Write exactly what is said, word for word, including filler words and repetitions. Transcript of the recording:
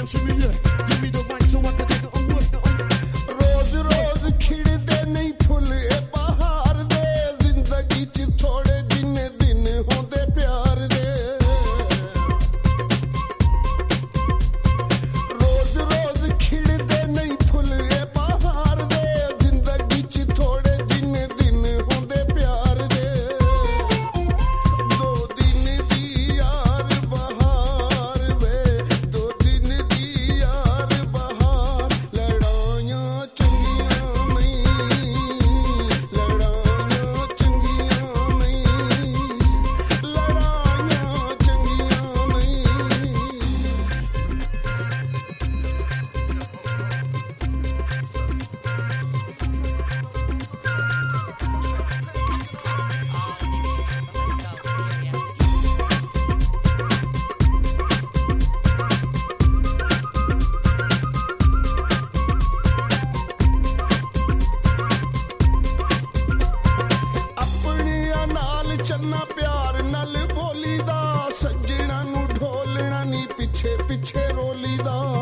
dancing me, yeah. Give me the mic so I can take the away. रोज रोज खिड़दे नहीं full ए बहार दे जिंदगी च थोड़े दिन दिन होंदे प्यार दे रोज रोज खिड़दे नहीं फुल ए बहार दे जिंदगी च थोड़े दिन दिन होंदे प्यार दे दो दिन दी यार बहार वे दो दिन दी यार बहार लड़ाइयां चंगियां नहीं लड़ाइयां चंगियां नहीं लड़ाइयां चंगियां नहीं ਆਪਣਿਆਂ ਨਾਲ ਚੰਨਾ ਪਿਆਰ ਨਾਲ ਬੋਲੀਦਾ ਸੱਜਣਾ ਨੂੰ ਢੋਲਣਾ ਨਹੀਂ ਪਿੱਛੇ ਪਿੱਛੇ ਰੋਲੀਦਾ